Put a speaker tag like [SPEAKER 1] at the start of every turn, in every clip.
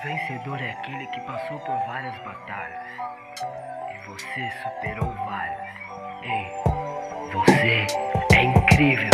[SPEAKER 1] vencedor é aquele que passou por várias batalhas e você superou várias. Ei, você é incrível.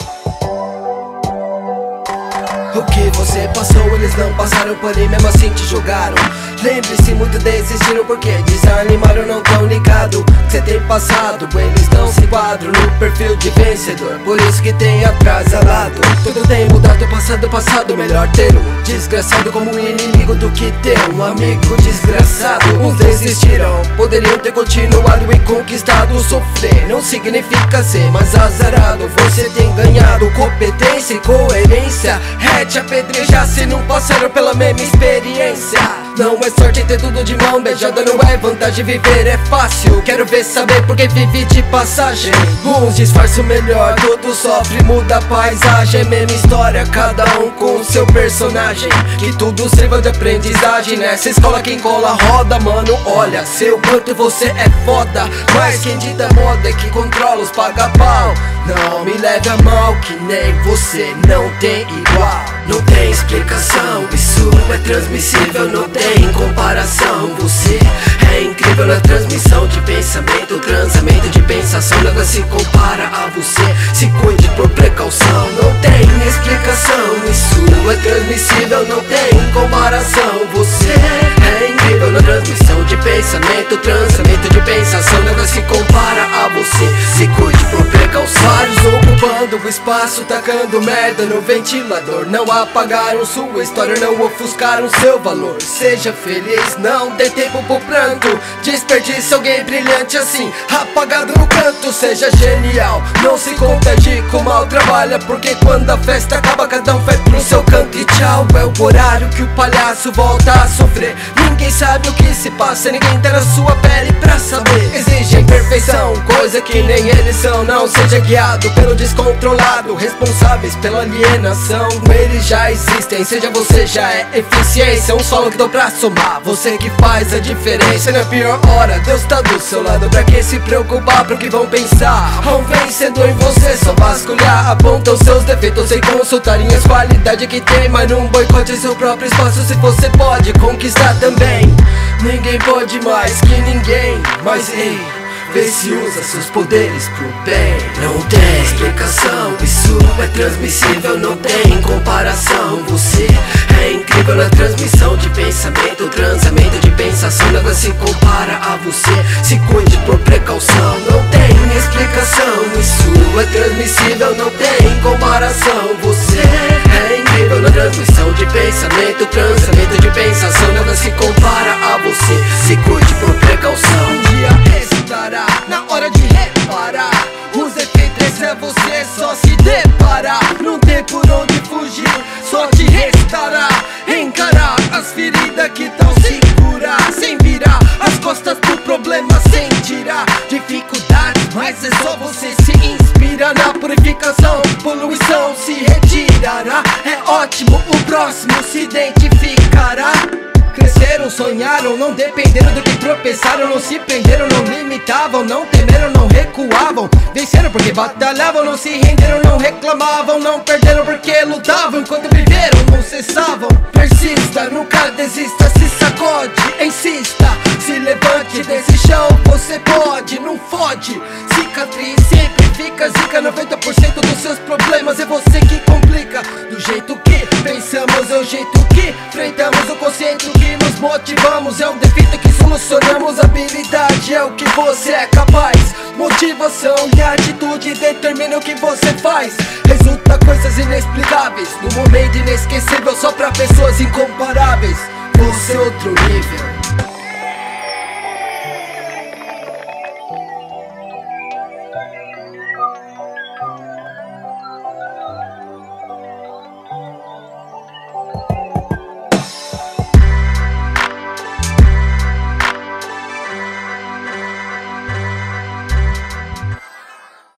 [SPEAKER 2] O que você passou, eles não passaram por aí, mesmo assim te julgaram. Lembre-se, muitos desistiram porque desanimaram, não tão ligado que cê tem passado. Eles não se enquadram no perfil de vencedor, por isso que tem atrasalado. Tudo tem mudado, passado, melhor ter um desgraçado como inimigo do que ter um amigo desgraçado. Uns desistiram, poderiam ter continuado e conquistado. Sofrer não significa ser mais azarado. Você tem ganhado competência e coerência. Te apedrejar se não passaram pela mesma experiência. Não é sorte ter tudo de mão beijada, não é vantagem, viver é fácil. Quero ver saber porque vive de passagem. Uns disfarçam melhor, todos sofrem, muda a paisagem. É mesma história, cada um com o seu personagem. Que tudo sirva de aprendizagem. Nessa escola quem cola roda, mano, olha seu quanto você é foda. Mas quem dita moda é que controla os paga-pau. Não me leve a mal que nem você não tem igual. Não tem explicação, isso é transmissível, não tem comparação. Você é incrível na transmissão de pensamento, transamento de pensação. Nada se compara a você, se cuide por precaução. Não tem explicação, isso é transmissível, não tem comparação. Você é incrível na transmissão de pensamento, transamento de pensação. Nada se compara a você, se cuide por precaução. Vários ocupando o espaço, tacando merda no ventilador. Não apagaram sua história, não ofuscaram seu valor. Seja feliz, não dê tempo pro pranto. Desperdice alguém brilhante assim, apagado no canto. Seja genial, não se contagie com mal trabalha, porque quando a festa acaba cada um vai pro seu canto e tchau. É o horário que o palhaço volta a sofrer. Ninguém sabe o que se passa, ninguém tá na sua pele pra saber. Exige imperfeição, coisa que nem eles são. Não seja guiado pelo descontrolado, responsáveis pela alienação. Eles já existem, seja você já é eficiência. Um solo que dou pra somar, você que faz a diferença. Na pior hora, Deus tá do seu lado, pra que se preocupar pro que vão pensar? Há um vencedor em você, só vasculhar. Aponta os seus defeitos sem consultarem as qualidades que tem. Mas não boicote seu próprio espaço se você pode conquistar também. Ninguém pode mais que ninguém, mas ei, vê se usa seus poderes pro bem. Não tem explicação, isso é transmissível, não tem comparação. Você é incrível na transmissão de pensamento, transamento de pensação. Nada se compara a você, se cuide por precaução. Não tem explicação, isso é transmissível, não tem comparação. Você é incrível na transmissão de pensamento, transamento de pensação. Nada se compara a você, se cuide por precaução. Um dia estará na hora de reparar os efeitos, é você só se deparar. Não tem por onde fugir, só te restará encarar as feridas que tão se curar, sem virar as costas pro problema, sem tirar dificuldades. Mas é só você se inspirar na purificação, poluição se retirará. É ótimo, o próximo se identificará. Cresceram, sonharam, não dependeram do que tropeçaram. Não se prenderam, não limitavam, não temeram, não recuavam. Venceram porque batalhavam, não se renderam, não reclamavam. Não perderam porque lutavam, enquanto viveram não cessavam. Persista, nunca desista, se sacode, insista. Se levante desse chão, você pode, não fode. Cicatriz sempre fica zica, 90% dos seus problemas é você que complica. Do jeito que pensamos, é o jeito que enfrentamos. O conceito que nos motivamos é um defeito que solucionamos. Habilidade é o que você é capaz. Motivação e atitude determinam o que você faz. Resulta coisas inexplicáveis, num momento inesquecível só pra pessoas incomparáveis. Você é outro